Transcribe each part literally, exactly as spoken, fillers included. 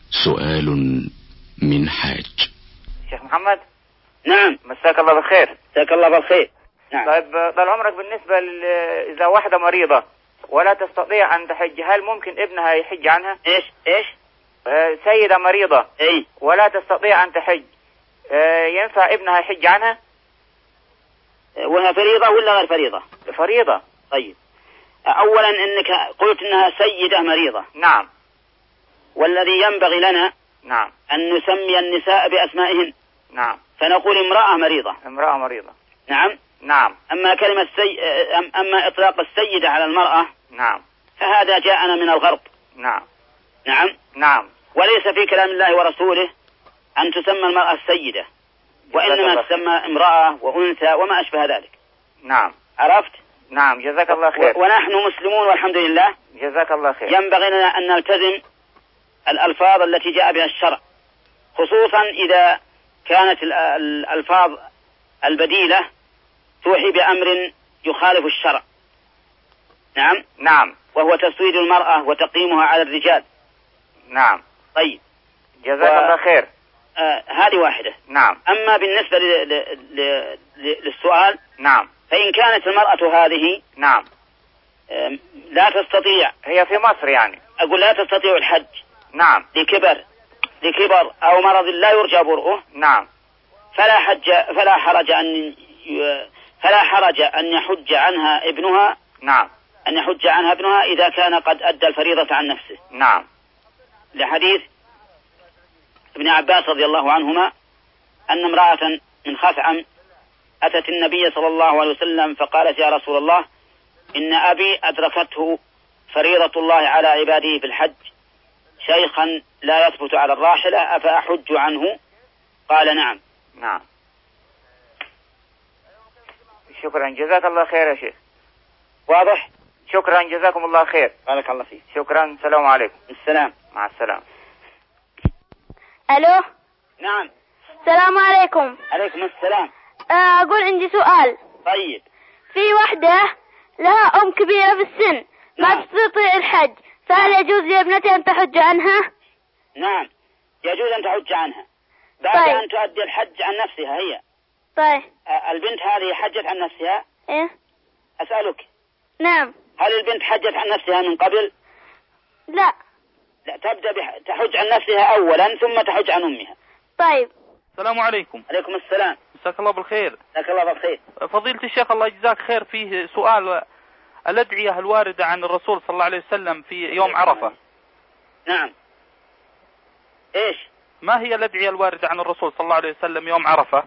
سؤال من حاج. شيخ محمد. نعم. مساك الله بالخير. مساك الله بالخير. نعم. طيب طال عمرك، بالنسبة ل... إذا واحدة مريضة ولا تستطيع أن تحج، هل ممكن ابنها يحج عنها؟ إيش إيش؟ آه سيدة مريضة أي ولا تستطيع أن تحج، آه ينفع ابنها يحج عنها؟ وهي فريضة ولا غير فريضة؟ فريضة. طيب، أولا إنك قلت إنها سيدة مريضة. نعم. والذي ينبغي لنا نعم أن نسمي النساء بأسمائهن. نعم. فنقول امرأة مريضة. امرأة مريضة. نعم. نعم. أما كلمة سي... أما إطلاق السيدة على المرأة، نعم، فهذا جاءنا من الغرب. نعم. نعم. نعم. وليس في كلام الله ورسوله أن تسمى المرأة السيدة، وإنما تسمى امرأة وأنثى وما أشبه ذلك. نعم. عرفت؟ نعم. جزاك الله خير. و... ونحن مسلمون والحمد لله. جزاك الله خير. ينبغي لنا أن نلتزم الألفاظ التي جاء بها الشرع، خصوصا إذا كانت الألفاظ البديلة توحي بأمر يخالف الشرع. نعم. نعم. وهو تسويد المرأة وتقييمها على الرجال. نعم. طيب، جزاك و... الله خير. آه هذه واحدة. نعم. أما بالنسبة ل... ل... ل... للسؤال، نعم، فإن كانت المرأة هذه نعم آه لا تستطيع، هي في مصر يعني، أقول لا تستطيع الحج. نعم. لكبر لكبر أو مرض لا يرجى برؤه. نعم. فلا حج فلا حرج أن فلا حرج أن يحج عنها ابنها. نعم. أن يحج عنها ابنها إذا كان قد أدى الفريضة عن نفسه. نعم. لحديث ابن عباس رضي الله عنهما أن امرأة من خثعم أتت النبي صلى الله عليه وسلم فقالت: يا رسول الله، إن أبي أدركته فريضة الله على عباده في الحج، شيخا لا يثبت على الراحلة، أفأحج عنه؟ قال: نعم. نعم. شكرا، جزاك الله خير يا شيخ. واضح؟ شكرا، جزاكم الله خير. بارك الله فيك. شكرا، السلام عليكم. السلام. مع السلامة. ألو. نعم. السلام عليكم. عليكم السلام. أقول عندي سؤال. طيب. في وحدة لها أم كبيرة في السن ما نعم. تستطيع الحج، فهل يجوز لابنتها أن تحج عنها؟ نعم، يجوز أن تحج عنها بعد طيب. أن تؤدي الحج عن نفسها هي. طيب. البنت هذه حجت عن نفسها؟ إيه؟ أسألك. نعم. هل البنت حجت عن نفسها من قبل؟ لا. لا، تبدأ بح... تحج عن نفسها أولا ثم تحج عن أمها. طيب. السلام عليكم. عليكم السلام. مساك الله بالخير. مساك الله بالخير. فضيلة الشيخ الله يجزاك خير، فيه سؤال: الأدعية الواردة عن الرسول صلى الله عليه وسلم في يوم عرفة. نعم. إيش؟ ما هي الأدعية الواردة عن الرسول صلى الله عليه وسلم يوم عرفة؟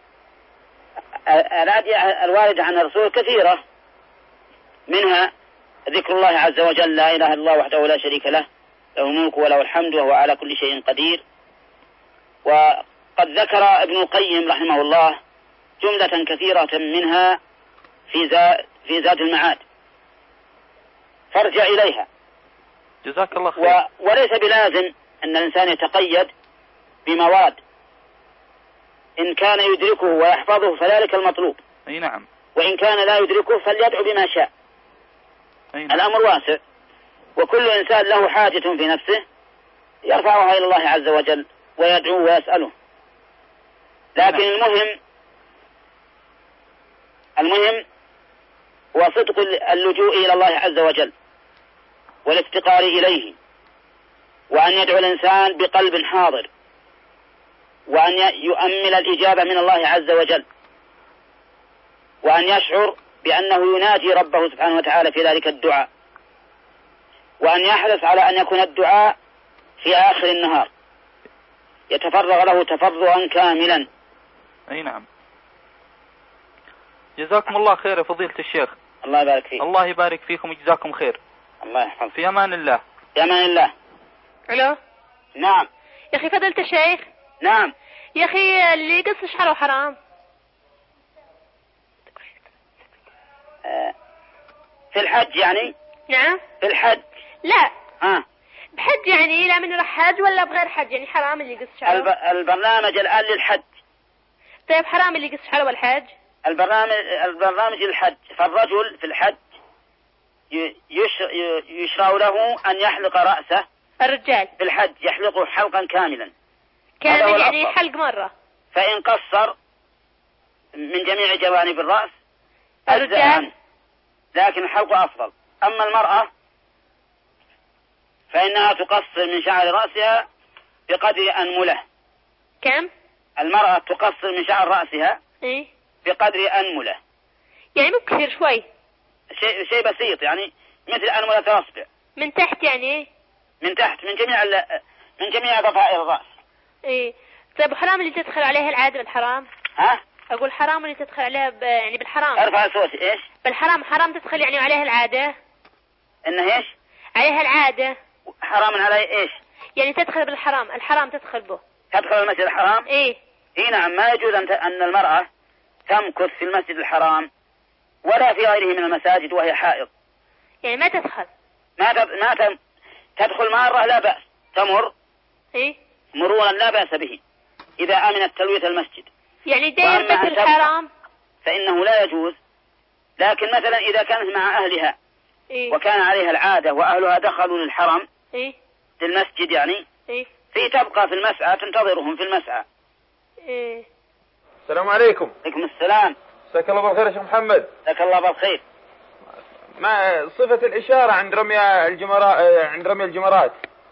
الأدعية الواردة عن الرسول كثيرة، منها ذكر الله عز وجل: لا إله إلا الله وحده لا شريك له، له الملك وله الحمد وهو على كل شيء قدير. وقد ذكر ابن القيم رحمه الله جملة كثيرة منها في زاد, في زاد المعاد، فارجع إليها. جزاك الله خير. و... وليس بلازم أن الإنسان يتقيد بما ورد، إن كان يدركه ويحفظه فذلك المطلوب. أي نعم. وإن كان لا يدركه فليدعو بما شاء. أي نعم. الأمر واسع، وكل إنسان له حاجة في نفسه يرفعها إلى الله عز وجل ويدعوه ويسأله. لكن نعم. المهم المهم هو صدق اللجوء إلى الله عز وجل والافتقار إليه، وأن يدعو الإنسان بقلب حاضر، وأن يؤمل الإجابة من الله عز وجل، وأن يشعر بأنه يناجي ربه سبحانه وتعالى في ذلك الدعاء، وأن يحرص على أن يكون الدعاء في آخر النهار يتفرغ له تفرغا كاملا. أي نعم. جزاكم الله خير يا فضيلة الشيخ. الله يبارك فيك. الله يبارك فيكم وجزاكم خير. الله يحفظك. في أمان الله. في أمان الله. ألو. نعم. يا أخي فضيلة الشيخ. نعم. يا أخي اللي يقص شعره حرام. آه. في الحج يعني؟ نعم. في الحج. لا. ها. بحج يعني، لا من راح حج ولا بغير حج يعني حرام اللي يقص شعره؟ الب... البرنامج الآن للحج. طيب حرام اللي يقص شعره والحج؟ البرنامج البرنامج للحج، فالرجل في الحج يش... يشرع له أن يحلق رأسه الرجال في الحج يحلقه حلقا كاملا كامل يعني حلق مرة. فإن قصر من جميع جوانب الرأس الرجال لكن الحلق أفضل. أما المرأة فإنها تقصر من شعر رأسها بقدر أنملة. كم؟ المرأة تقصر من شعر رأسها إيه؟ بقدر أنملة، يعني مو كثير، شوي، شيء شيء بسيط، يعني مثل أنملة الأصبع من تحت، يعني من تحت من جميع من جميع ضفائر الرأس. إيه. طيب حرام اللي تدخل عليها العادة بالحرام؟ ها؟ أقول حرام اللي تدخل عليها ب... يعني بالحرام. ارفع صوتي. إيش؟ بالحرام حرام تدخل يعني عليها العادة. إنه إيش؟ عليها العادة. حرام علي إيش؟ يعني تدخل بالحرام، الحرام تدخل به. تدخل المسجد الحرام؟ إيه. إيه نعم، ما يجوز أن أن المرأة تمكث في المسجد الحرام ولا في غيره من المساجد وهي حائض. يعني ما تدخل. ما تد... ما تم... تدخل مرة لا بأس، تمر إيه؟ مرورا لا بأس به إذا أمنت تلوية المسجد. يعني دائر بس الحرام فإنه لا يجوز. لكن مثلا إذا كانت مع أهلها إيه؟ وكان عليها العادة وأهلها دخلوا للحرم إيه؟ للمسجد يعني إيه؟ في تبقى في المسعى تنتظرهم في المسعى. إيه؟ السلام عليكم. عليكم السلام. مساك الله بالخير يا شيخ محمد. مساك الله بالخير. ما صفة الإشارة عند رمي الجمرات عند رمي الجمرات؟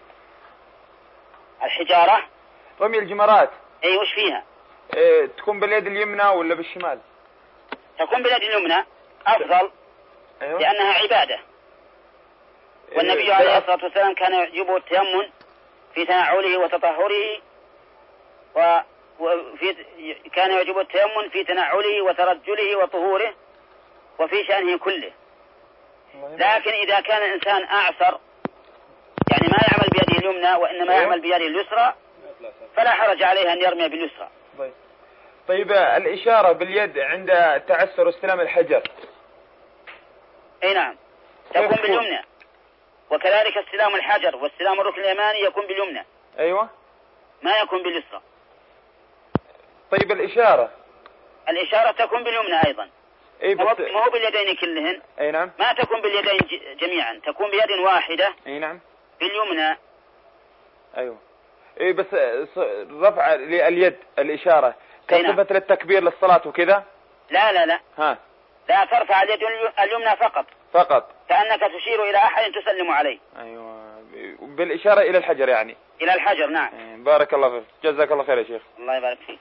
الحجارة رمي الجمرات اي وش فيها؟ إيه تكون باليد اليمنى ولا بالشمال؟ تكون باليد اليمنى افضل. أيوة. لانها عبادة. والنبي إيه عليه الصلاة والسلام كان يعجبه التيمم في تنعله وتطهره و... وفي كان يعجبه التيمم في تنعله وترجله وطهوره وفي شأنه كله. لكن إذا كان الإنسان أعسر يعني ما يعمل بيده اليمنى وإنما أيوة. يعمل بيده اليسرى فلا حرج عليه أن يرمي باليسرى. طيب. طيب الإشارة باليد عند تعسر استلام الحجر؟ أي نعم تكون باليمنى، وكذلك استلام الحجر واستلام الركن اليماني يكون باليمنى. أيوة. ما يكون باليسرى. طيب الإشارة؟ الإشارة تكون باليمنى أيضا. إيه ما بس... هو باليدين كلهن. أي نعم. ما تكون باليدين جميعا، تكون بيد واحدة. أي نعم. باليمنى. أيوة. إيه بس رفع اليد الإشارة كصفة للتكبير للصلاة وكذا؟ لا لا لا. ها. لا ترفع اليد اليمنى فقط. فقط. كأنك تشير إلى أحد تسلم عليه. أيوة. بالإشارة إلى الحجر يعني. إلى الحجر نعم. بارك الله فيك، جزاك الله خير يا شيخ. الله يبارك فيك.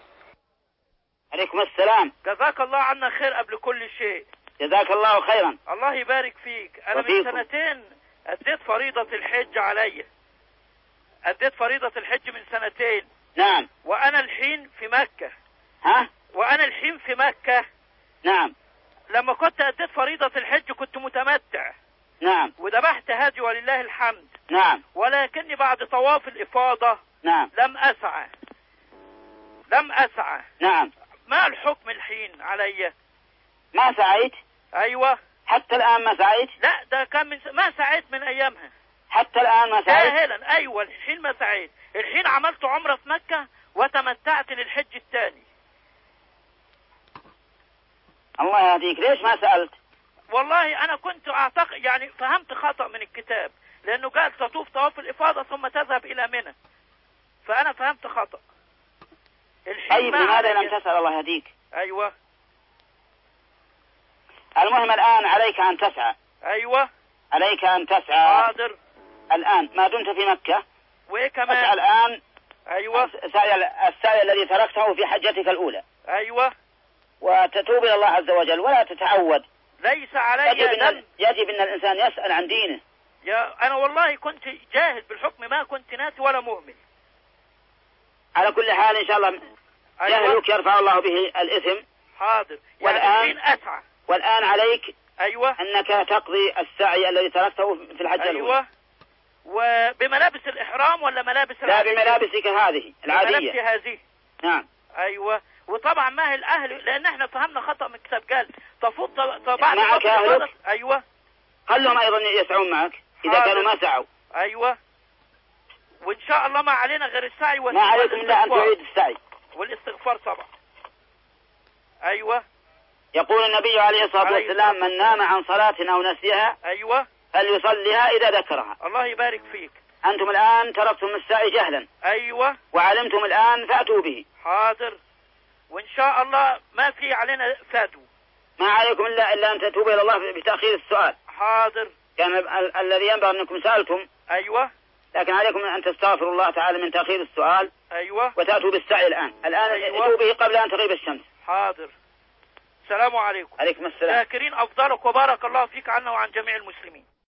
عليكم السلام. جزاك الله عنا خير قبل كل شيء. جزاك الله خيرا. الله يبارك فيك. أنا وفيكم. من سنتين أديت فريضة الحج علي. أديت فريضة الحج من سنتين. نعم. وأنا الحين في مكة. ها؟ وأنا الحين في مكة. نعم. لما كنت أديت فريضة الحج كنت متمتع. نعم. وذبحت هدي ولله الحمد. نعم. ولكني بعد طواف الإفاضة نعم. لم أسعى. لم أسعى. نعم. ما الحكم الحين علي؟ ما سعيت؟ أيوة. حتى الآن ما سعيت؟ لا ده كان من س... ما سعيت من أيامها. حتى الآن ما سعيت؟ جاهلا. أيوة الحين ما سعيت. الحين عملت عمرة في مكة وتمتعت للحج الثاني. الله يهديك. ليش ما سألت؟ والله أنا كنت أعتقد يعني فهمت خطأ من الكتاب، لأنه قال تطوف طواف الإفاضة ثم تذهب إلى منى، فأنا فهمت خطأ. طيب لماذا لم تسأل؟ الله يهديك. أيوة. المهم الآن عليك أن تسعى. أيوة. عليك أن تسعى. حاضر. الآن ما دمت في مكة. وإيه كمان؟ اسعى الآن. أيوة. السعي الذي تركته في حجتك الأولى. أيوة. وتتوب إلى الله عز وجل ولا تتعود. ليس علي يجب دم. إن, يجب أن الإنسان يسأل عن دينه. يا أنا والله كنت جاهل بالحكم، ما كنت ناسي ولا مؤمن. على كل حال إن شاء الله جهلك يرفع الله به الإثم. حاضر. والآن يعني أسعى. والآن عليك أيوة أنك تقضي السعي الذي تركته في الحج الأولى. أيوة. وبملابس الإحرام ولا ملابس لا العادية؟ بملابسك هذه العادية. بملابسي هذه. نعم. أيوة. وطبعا ما هي الأهل، لأن احنا فهمنا خطأ من الكتاب. قال تفوت طبعا معك أهلك. أيوة. خلهم أيضا يسعون معك إذا حاضر. كانوا ما سعوا. أيوة. وإن شاء الله ما علينا غير السعي ما عليكم إلا أن تعيد السعي والاستغفار طبعا. أيوة. يقول النبي عليه الصلاة عليه والسلام من نام عن صلاة أو نسيها أيوة فليصليها إذا ذكرها. الله يبارك فيك. أنتم الآن تركتم السعي جهلا. ايوه. وعلمتم الآن فأتوا به. حاضر. وان شاء الله ما في علينا فاتوا. ما عليكم إلا إلا أن تتوبوا إلى الله بتأخير السؤال. حاضر. كان ال الذي ينبغي أنكم سألتم. ايوه. لكن عليكم أن تستغفروا الله تعالى من تأخير السؤال. ايوه. وتأتوا بالسعي الآن. الآن أيوة. اتوا به قبل أن تغيب الشمس. حاضر. السلام عليكم. عليكم السلام. شاكرين أفضلك وبارك الله فيك عنا وعن جميع المسلمين.